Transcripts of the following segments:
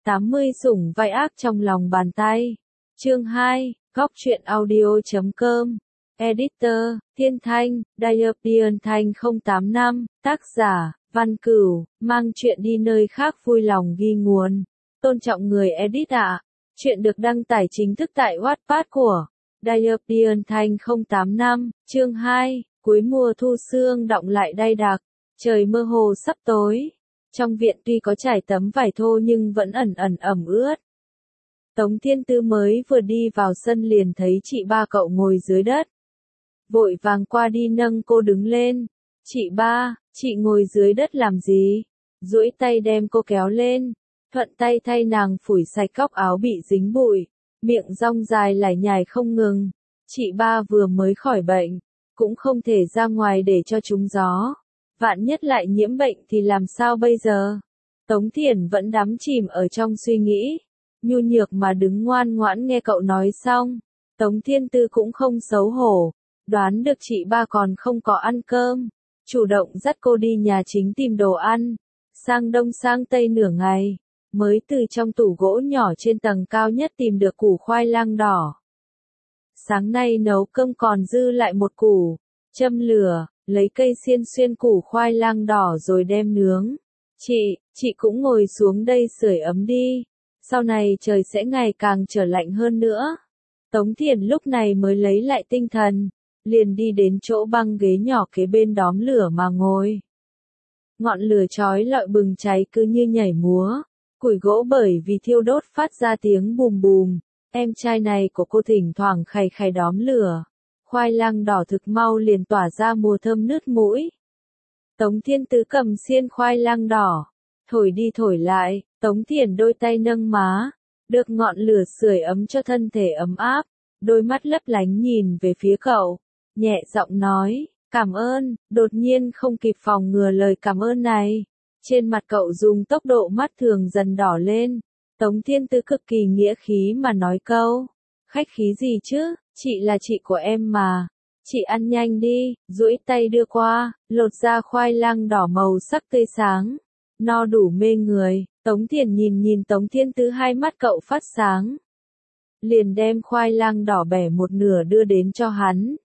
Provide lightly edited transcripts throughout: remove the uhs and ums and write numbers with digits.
80 sủng vai ác trong lòng bàn tay. Chương 2, góc truyện audio.com. Editor, Thiên Thanh, Diopdian Thanh 085, tác giả, Văn Cửu, mang chuyện đi nơi khác vui lòng ghi nguồn. Tôn trọng người edit ạ. Chuyện được đăng tải chính thức tại Wattpad của Diopdian Thanh 085, chương 2, cuối mùa thu sương đọng lại đay đặc, trời mơ hồ sắp tối. Trong viện tuy có trải tấm vải thô nhưng vẫn ẩn ẩn ẩm ướt. Tống Thiên Tư mới vừa đi vào sân liền thấy chị ba cậu ngồi dưới đất. Vội vàng qua đi nâng cô đứng lên. Chị ba, chị ngồi dưới đất làm gì? Duỗi tay đem cô kéo lên. Thuận tay thay nàng phủi sạch góc áo bị dính bụi. Miệng rong dài lải nhải không ngừng. Chị ba vừa mới khỏi bệnh. Cũng không thể ra ngoài để cho trúng gió. Vạn nhất lại nhiễm bệnh thì làm sao bây giờ? Tống Thiển vẫn đắm chìm ở trong suy nghĩ. Nhu nhược mà đứng ngoan ngoãn nghe cậu nói xong. Tống Thiên Tư cũng không xấu hổ. Đoán được chị ba còn không có ăn cơm. Chủ động dắt cô đi nhà chính tìm đồ ăn. Sang đông sang tây nửa ngày. Mới từ trong tủ gỗ nhỏ trên tầng cao nhất tìm được củ khoai lang đỏ. Sáng nay nấu cơm còn dư lại một củ. Châm lửa, lấy cây xiên xuyên củ khoai lang đỏ rồi đem nướng. Chị cũng ngồi xuống đây sưởi ấm đi. Sau này trời sẽ ngày càng trở lạnh hơn nữa. Tống Thiển lúc này mới lấy lại tinh thần. Liền đi đến chỗ băng ghế nhỏ kế bên đóm lửa mà ngồi. Ngọn lửa chói lọi bừng cháy cứ như nhảy múa. Củi gỗ bởi vì thiêu đốt phát ra tiếng bùm bùm. Em trai này của cô thỉnh thoảng khày khày đóm lửa. Khoai lang đỏ thực mau liền tỏa ra mùi thơm nứt mũi. Tống Thiên Tứ cầm xiên khoai lang đỏ. Thổi đi thổi lại, Tống Thiển đôi tay nâng má. Được ngọn lửa sưởi ấm cho thân thể ấm áp. Đôi mắt lấp lánh nhìn về phía cậu. Nhẹ giọng nói, cảm ơn, đột nhiên không kịp phòng ngừa lời cảm ơn này. Trên mặt cậu dùng tốc độ mắt thường dần đỏ lên. Tống Thiên Tư cực kỳ nghĩa khí mà nói câu. Khách khí gì chứ, chị là chị của em mà. Chị ăn nhanh đi, duỗi tay đưa qua, lột ra khoai lang đỏ màu sắc tươi sáng. No đủ mê người, Tống Thiển nhìn Tống Thiên Tư hai mắt cậu phát sáng. Liền đem khoai lang đỏ bẻ một nửa đưa đến cho hắn.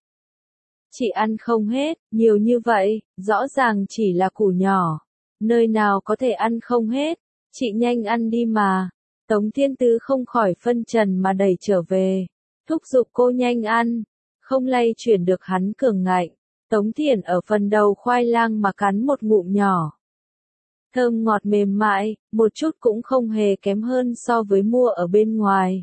Chị ăn không hết, nhiều như vậy, rõ ràng chỉ là củ nhỏ. Nơi nào có thể ăn không hết, chị nhanh ăn đi mà. Tống Thiên Tư không khỏi phân trần mà đẩy trở về. Thúc giục cô nhanh ăn, không lay chuyển được hắn cường ngạnh. Tống Thiển ở phần đầu khoai lang mà cắn một ngụm nhỏ. Thơm ngọt mềm mại, một chút cũng không hề kém hơn so với mua ở bên ngoài.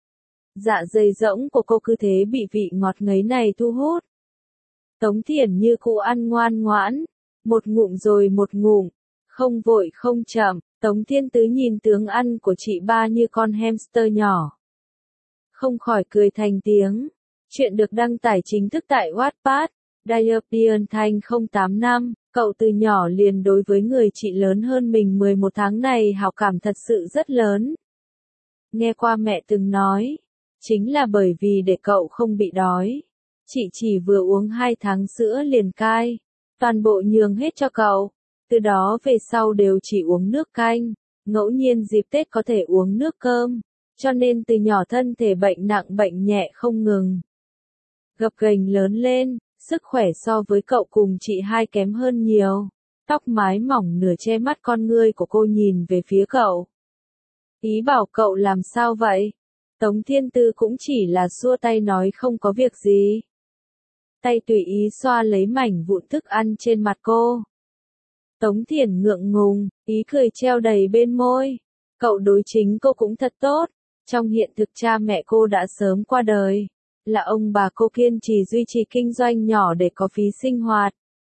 Dạ dày rỗng của cô cứ thế bị vị ngọt ngấy này thu hút. Tống Thiển như cụ ăn ngoan ngoãn, một ngụm rồi một ngụm, không vội không chậm. Tống Thiên Tứ nhìn tướng ăn của chị ba như con hamster nhỏ. Không khỏi cười thành tiếng. Chuyện được đăng tải chính thức tại Wattpad, Diopdian Thanh 085, cậu từ nhỏ liền đối với người chị lớn hơn mình 11 tháng này hảo cảm thật sự rất lớn. Nghe qua mẹ từng nói, chính là bởi vì để cậu không bị đói. Chị chỉ vừa uống 2 tháng sữa liền cai, toàn bộ nhường hết cho cậu. Từ đó về sau đều chỉ uống nước canh, ngẫu nhiên dịp Tết có thể uống nước cơm, cho nên từ nhỏ thân thể bệnh nặng bệnh nhẹ không ngừng. Gập ghềnh lớn lên, sức khỏe so với cậu cùng chị hai kém hơn nhiều. Tóc mái mỏng nửa che mắt con ngươi của cô nhìn về phía cậu. Ý bảo cậu làm sao vậy? Tống Thiên Tư cũng chỉ là xua tay nói không có việc gì. Tay tùy ý xoa lấy mảnh vụn thức ăn trên mặt cô. Tống Thiển ngượng ngùng, ý cười treo đầy bên môi. Cậu đối chính cô cũng thật tốt. Trong hiện thực cha mẹ cô đã sớm qua đời. Là ông bà cô kiên trì duy trì kinh doanh nhỏ để có phí sinh hoạt.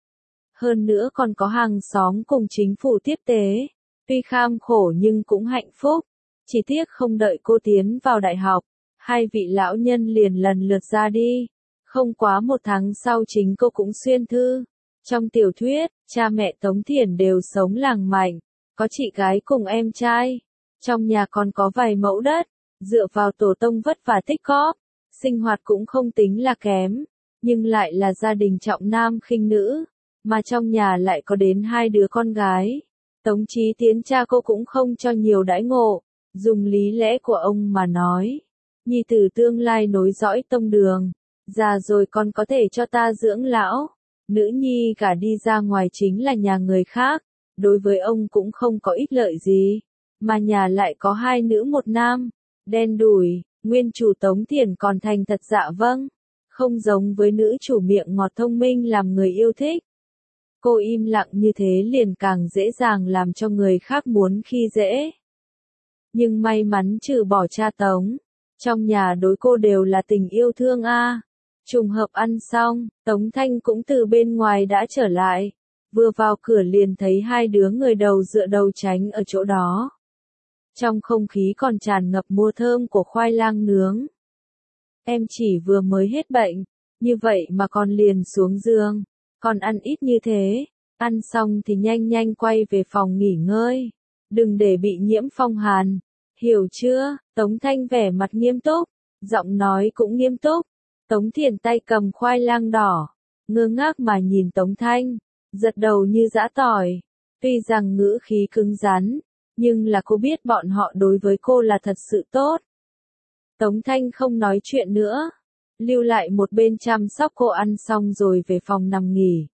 Hơn nữa còn có hàng xóm cùng chính phủ tiếp tế. Tuy kham khổ nhưng cũng hạnh phúc. Chỉ tiếc không đợi cô tiến vào đại học. Hai vị lão nhân liền lần lượt ra đi. Không quá 1 tháng sau chính cô cũng xuyên thư. Trong tiểu thuyết, cha mẹ Tống Thiển đều sống làng mảnh, có chị gái cùng em trai. Trong nhà còn có vài mẫu đất, dựa vào tổ tông vất vả tích góp, sinh hoạt cũng không tính là kém, nhưng lại là gia đình trọng nam khinh nữ, mà trong nhà lại có đến 2 đứa con gái. Tống Chí Tiến cha cô cũng không cho nhiều đãi ngộ, Dùng lý lẽ của ông mà nói, nhi tử tương lai nối dõi tông đường, già rồi còn có thể cho ta dưỡng lão, nữ nhi gả đi ra ngoài chính là nhà người khác, đối với ông cũng không có ích lợi gì, mà nhà lại có hai nữ một nam, đen đủi, nguyên chủ Tống Thiển còn thành thật dạ vâng, không giống với nữ chủ miệng ngọt thông minh làm người yêu thích. Cô im lặng như thế liền càng dễ dàng làm cho người khác muốn khi dễ. Nhưng may mắn trừ bỏ cha Tống, trong nhà đối cô đều là tình yêu thương a. Trùng hợp ăn xong, Tống Thanh cũng từ bên ngoài đã trở lại, vừa vào cửa liền thấy hai đứa người đầu dựa đầu tránh ở chỗ đó. Trong không khí còn tràn ngập mùi thơm của khoai lang nướng. Em chỉ vừa mới hết bệnh, như vậy mà còn liền xuống giường, còn ăn ít như thế, ăn xong thì nhanh nhanh quay về phòng nghỉ ngơi, đừng để bị nhiễm phong hàn, hiểu chưa? Tống Thanh vẻ mặt nghiêm túc, giọng nói cũng nghiêm túc. Tống Thiển tay cầm khoai lang đỏ, ngơ ngác mà nhìn Tống Thanh, giật đầu như giã tỏi. Tuy rằng ngữ khí cứng rắn, nhưng là cô biết bọn họ đối với cô là thật sự tốt. Tống Thanh không nói chuyện nữa, lưu lại một bên chăm sóc cô ăn xong rồi về phòng nằm nghỉ.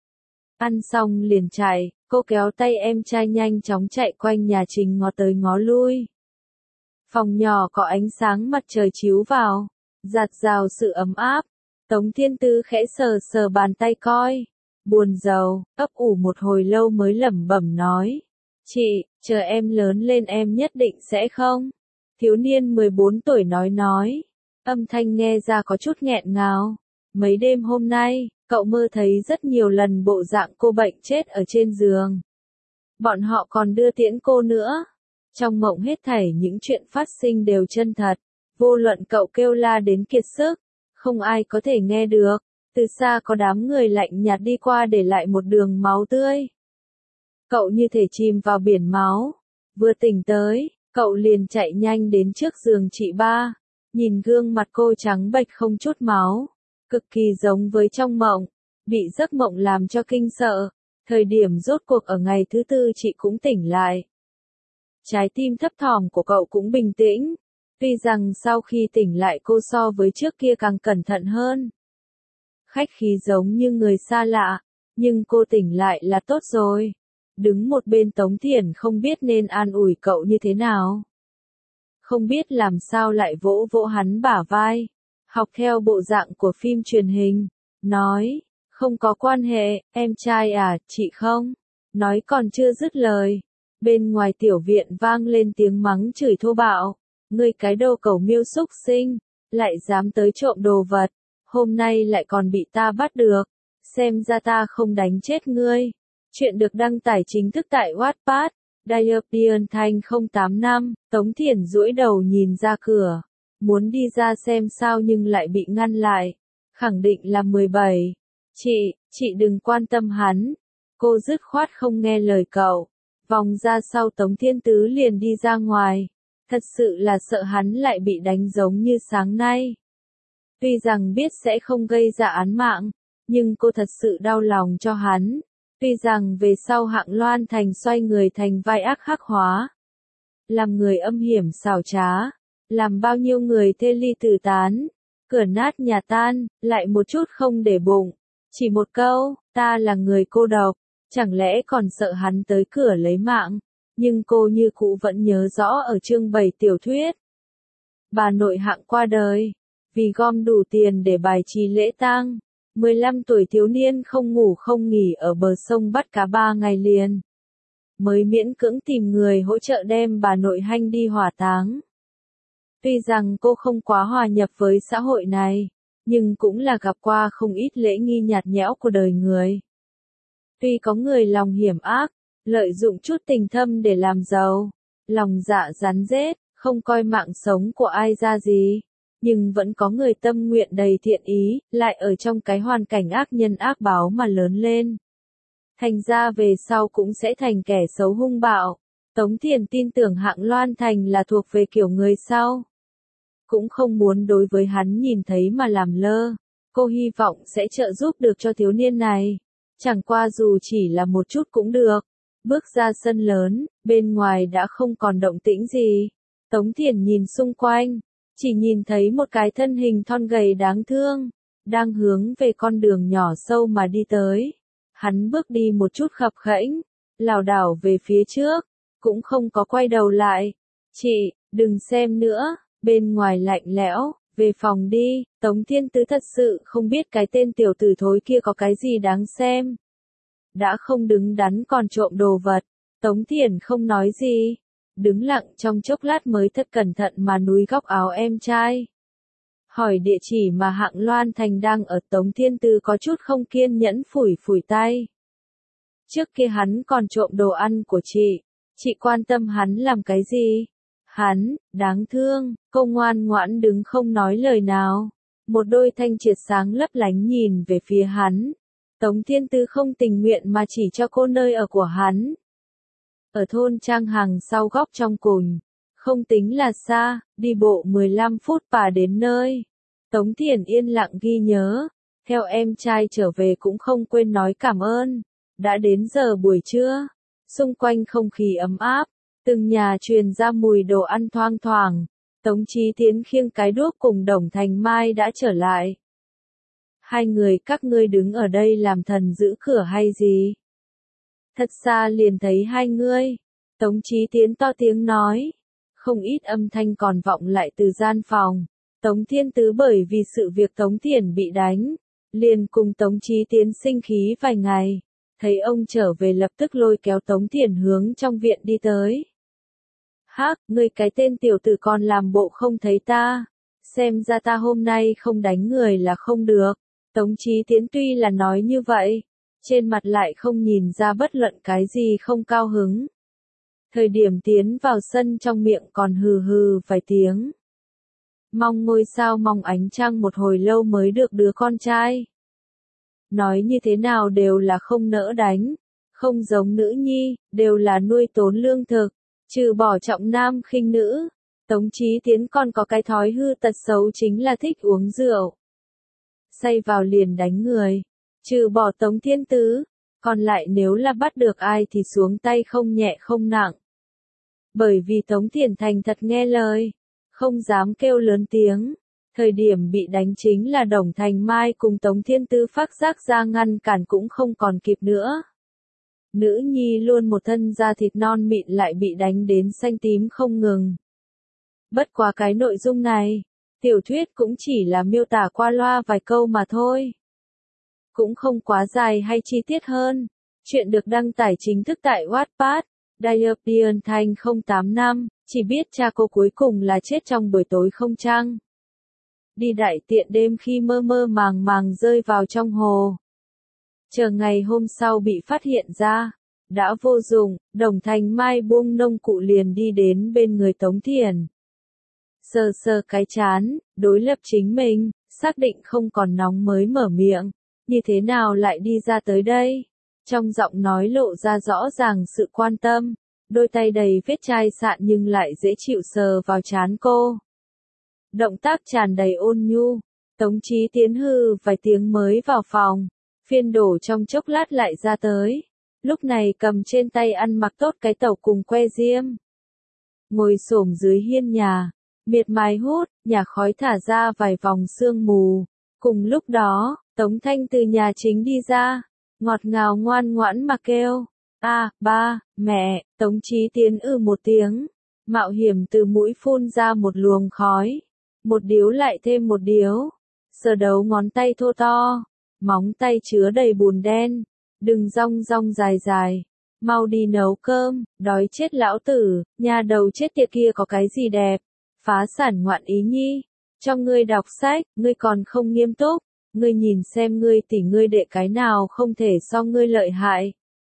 Ăn xong liền chạy, cô kéo tay em trai nhanh chóng chạy quanh nhà Trình ngó tới ngó lui. Phòng nhỏ có ánh sáng mặt trời chiếu vào, rạt rào sự ấm áp. Tống Thiên Tư khẽ sờ sờ bàn tay coi, buồn rầu, ấp ủ một hồi lâu mới lẩm bẩm nói. Chị, chờ em lớn lên em nhất định sẽ không? Thiếu niên 14 tuổi nói. Âm thanh nghe ra có chút nghẹn ngào. Mấy đêm hôm nay, cậu mơ thấy rất nhiều lần bộ dạng cô bệnh chết ở trên giường. Bọn họ còn đưa tiễn cô nữa. Trong mộng hết thảy những chuyện phát sinh đều chân thật. Vô luận cậu kêu la đến kiệt sức, không ai có thể nghe được. Từ xa có đám người lạnh nhạt đi qua để lại một đường máu tươi. Cậu như thể chìm vào biển máu. Vừa tỉnh tới, cậu liền chạy nhanh đến trước giường chị ba. Nhìn gương mặt cô trắng bệch không chút máu. Cực kỳ giống với trong mộng. Bị giấc mộng làm cho kinh sợ. Thời điểm rốt cuộc ở ngày thứ tư chị cũng tỉnh lại. Trái tim thấp thỏm của cậu cũng bình tĩnh. Tuy rằng sau khi tỉnh lại cô so với trước kia càng cẩn thận hơn. Khách khí giống như người xa lạ. Nhưng cô tỉnh lại là tốt rồi. Đứng một bên Tống Thiển không biết nên an ủi cậu như thế nào. Không biết làm sao lại vỗ vỗ hắn bả vai. Học theo bộ dạng của phim truyền hình. Nói, không có quan hệ, em trai à, chị không. Nói còn chưa dứt lời. Bên ngoài tiểu viện vang lên tiếng mắng chửi thô bạo. Ngươi cái đồ cẩu miêu xúc sinh, lại dám tới trộm đồ vật. Hôm nay lại còn bị ta bắt được. Xem ra ta không đánh chết ngươi. Chuyện được đăng tải chính thức tại Wattpad. Diệp Thanh 085, Tống Thiển duỗi đầu nhìn ra cửa. Muốn đi ra xem sao nhưng lại bị ngăn lại. Khẳng định là 17. Chị đừng quan tâm hắn. Cô dứt khoát không nghe lời cậu. Vòng ra sau Tống Thiên Tứ liền đi ra ngoài. Thật sự là sợ hắn lại bị đánh giống như sáng nay. Tuy rằng biết sẽ không gây ra án mạng, nhưng cô thật sự đau lòng cho hắn. Tuy rằng về sau Hạng Loan Thành xoay người thành vai ác hắc hóa. Làm người âm hiểm xảo trá. Làm bao nhiêu người thê ly tử tán. Cửa nát nhà tan, lại một chút không để bụng. Chỉ một câu, ta là người cô độc. Chẳng lẽ còn sợ hắn tới cửa lấy mạng. Nhưng cô như cũ vẫn nhớ rõ ở chương 7 tiểu thuyết. Bà nội Hạng qua đời. Vì gom đủ tiền để bài trì lễ tang. 15 tuổi thiếu niên không ngủ không nghỉ ở bờ sông bắt cá 3 ngày liền. Mới miễn cưỡng tìm người hỗ trợ đem bà nội hanh đi hỏa táng. Tuy rằng cô không quá hòa nhập với xã hội này, nhưng cũng là gặp qua không ít lễ nghi nhạt nhẽo của đời người. Tuy có người lòng hiểm ác, lợi dụng chút tình thâm để làm giàu, lòng dạ rắn rết, không coi mạng sống của ai ra gì. Nhưng vẫn có người tâm nguyện đầy thiện ý, lại ở trong cái hoàn cảnh ác nhân ác báo mà lớn lên. Thành ra về sau cũng sẽ thành kẻ xấu hung bạo. Tống Thiền tin tưởng Hạng Loan Thành là thuộc về kiểu người sau. Cũng không muốn đối với hắn nhìn thấy mà làm lơ. Cô hy vọng sẽ trợ giúp được cho thiếu niên này. Chẳng qua dù chỉ là một chút cũng được. Bước ra sân lớn, bên ngoài đã không còn động tĩnh gì. Tống Thiển nhìn xung quanh, chỉ nhìn thấy một cái thân hình thon gầy đáng thương, đang hướng về con đường nhỏ sâu mà đi tới. Hắn bước đi một chút khập khẽnh, lảo đảo về phía trước, cũng không có quay đầu lại. Chị, đừng xem nữa, bên ngoài lạnh lẽo, về phòng đi. Tống Thiên Tứ thật sự không biết cái tên tiểu tử thối kia có cái gì đáng xem. Đã không đứng đắn còn trộm đồ vật. Tống Thiển không nói gì, đứng lặng trong chốc lát mới thật cẩn thận mà núi góc áo em trai. Hỏi địa chỉ mà Hạng Loan Thành đang ở. Tống Thiên Tứ có chút không kiên nhẫn phủi phủi tay. Trước kia hắn còn trộm đồ ăn của chị quan tâm hắn làm cái gì? Hắn, đáng thương, cô ngoan ngoãn đứng không nói lời nào. Một đôi thanh triệt sáng lấp lánh nhìn về phía hắn. Tống Thiên Tứ không tình nguyện mà chỉ cho cô nơi ở của hắn. Ở thôn Trang Hằng sau góc trong cùng, không tính là xa, đi bộ 15 phút và đến nơi. Tống Thiển yên lặng ghi nhớ, theo em trai trở về cũng không quên nói cảm ơn. Đã đến giờ buổi trưa, xung quanh không khí ấm áp, từng nhà truyền ra mùi đồ ăn thoang thoảng. Tống Chí Tiến khiêng cái đuốc cùng Đồng Thành Mai đã trở lại. Hai người các ngươi đứng ở đây làm thần giữ cửa hay gì? Thật xa liền thấy hai ngươi. Tống Chí Tiến to tiếng nói. Không ít âm thanh còn vọng lại từ gian phòng. Tống Thiên Tứ bởi vì sự việc Tống Thiển bị đánh, liền cùng Tống Chí Tiến sinh khí vài ngày. Thấy ông trở về lập tức lôi kéo Tống Thiển hướng trong viện đi tới. Hắc, ngươi cái tên tiểu tử còn làm bộ không thấy ta. Xem ra ta hôm nay không đánh người là không được. Tống Chí Tiến tuy là nói như vậy, trên mặt lại không nhìn ra bất luận cái gì không cao hứng. Thời điểm tiến vào sân trong miệng còn hừ hừ vài tiếng. Mong ngôi sao mong ánh trăng một hồi lâu mới được đứa con trai. Nói như thế nào đều là không nỡ đánh, không giống nữ nhi, đều là nuôi tốn lương thực, trừ bỏ trọng nam khinh nữ. Tống Chí Tiến còn có cái thói hư tật xấu chính là thích uống rượu. Say vào liền đánh người, trừ bỏ Tống Thiên Tứ, còn lại nếu là bắt được ai thì xuống tay không nhẹ không nặng. Bởi vì Tống Thiển thành thật nghe lời, không dám kêu lớn tiếng. Thời điểm bị đánh chính là Đồng Thành Mai cùng Tống Thiên Tứ phát giác ra ngăn cản cũng không còn kịp nữa. Nữ nhi luôn một thân da thịt non mịn lại bị đánh đến xanh tím không ngừng. Bất quá cái nội dung này, tiểu thuyết cũng chỉ là miêu tả qua loa vài câu mà thôi. Cũng không quá dài hay chi tiết hơn. Chuyện được đăng tải chính thức tại Wattpad, Diệp Thanh 085, chỉ biết cha cô cuối cùng là chết trong buổi tối không trăng. Đi đại tiện đêm khi mơ mơ màng màng rơi vào trong hồ. Chờ ngày hôm sau bị phát hiện ra, đã vô dụng, Đồng Thành Mai buông nông cụ liền đi đến bên người Tống Thiển. Sờ sờ cái chán, đối lập chính mình, xác định không còn nóng mới mở miệng, như thế nào lại đi ra tới đây? Trong giọng nói lộ ra rõ ràng sự quan tâm, đôi tay đầy vết chai sạn nhưng lại dễ chịu sờ vào trán cô. Động tác tràn đầy ôn nhu, Tống Chí Tiến hừ vài tiếng mới vào phòng, phiên đổ trong chốc lát lại ra tới, lúc này cầm trên tay ăn mặc tốt cái tẩu cùng que diêm. Ngồi xổm dưới hiên nhà, miệt mài hút, nhà khói thả ra vài vòng sương mù. Cùng lúc đó, Tống Thanh từ nhà chính đi ra, ngọt ngào ngoan ngoãn mà kêu, ba, mẹ. Tống Chí Tiến một tiếng, mạo hiểm từ mũi phun ra một luồng khói, một điếu lại thêm một điếu, sờ đầu ngón tay thô to, móng tay chứa đầy bùn đen, đừng rong rong dài dài, mau đi nấu cơm, đói chết lão tử, nhà đầu chết tiệt kia có cái gì đẹp, phá sản ngoạn ý nhi, cho ngươi đọc sách, ngươi còn không nghiêm túc, ngươi nhìn xem ngươi tỷ ngươi đệ cái nào không thể so ngươi lợi hại.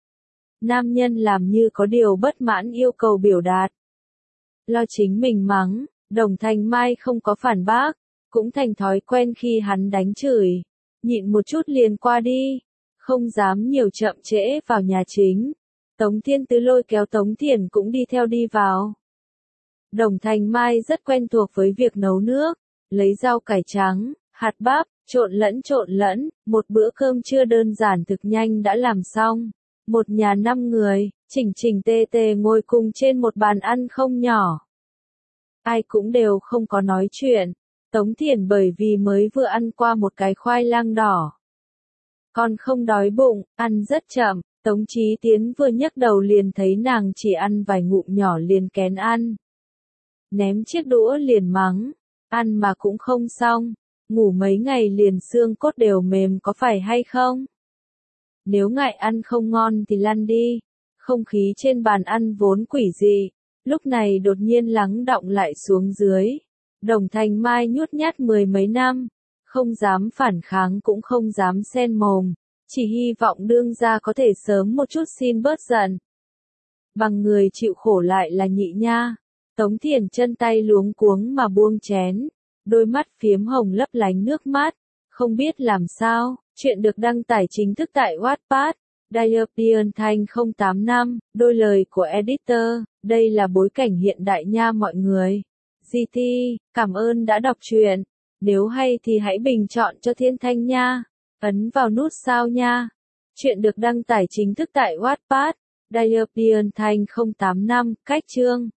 Nam nhân làm như có điều bất mãn yêu cầu biểu đạt. Lo chính mình mắng, Đồng Thành Mai không có phản bác, cũng thành thói quen khi hắn đánh chửi, nhịn một chút liền qua đi, không dám nhiều chậm trễ vào nhà chính. Tống Thiên Tứ lôi kéo Tống Thiển cũng đi theo đi vào. Đồng Thành Mai rất quen thuộc với việc nấu nước, lấy rau cải trắng, hạt bắp, trộn lẫn, một bữa cơm trưa đơn giản thực nhanh đã làm xong. Một nhà 5 người, chỉnh chỉnh tề tề ngồi cùng trên một bàn ăn không nhỏ. ai cũng đều không có nói chuyện. Tống Thiển bởi vì mới vừa ăn qua một cái khoai lang đỏ. Còn không đói bụng, ăn rất chậm, Tống Chí Tiến vừa nhấc đầu liền thấy nàng chỉ ăn vài ngụm nhỏ liền kén ăn. Ném chiếc đũa liền mắng, ăn mà cũng không xong, ngủ mấy ngày liền xương cốt đều mềm có phải hay không? Nếu ngại ăn không ngon thì lăn đi. Không khí trên bàn ăn vốn quỷ dị, lúc này đột nhiên lắng đọng lại xuống dưới. Đồng Thành Mai nhút nhát mười mấy năm, không dám phản kháng cũng không dám xen mồm, chỉ hy vọng đương gia có thể sớm một chút xin bớt giận. Bằng người chịu khổ lại là Nhị Nha. Tống Thiển chân tay luống cuống mà buông chén, đôi mắt phiếm hồng lấp lánh nước mắt, không biết làm sao. Chuyện được đăng tải chính thức tại Wattpad. Diệp Thanh 085, đôi lời của editor, đây là bối cảnh hiện đại nha mọi người. GT, cảm ơn đã đọc truyện. Nếu hay thì hãy bình chọn cho Thiên Thanh nha. Ấn vào nút sao nha. Chuyện được đăng tải chính thức tại Wattpad. Diệp Thanh 085, cách chương.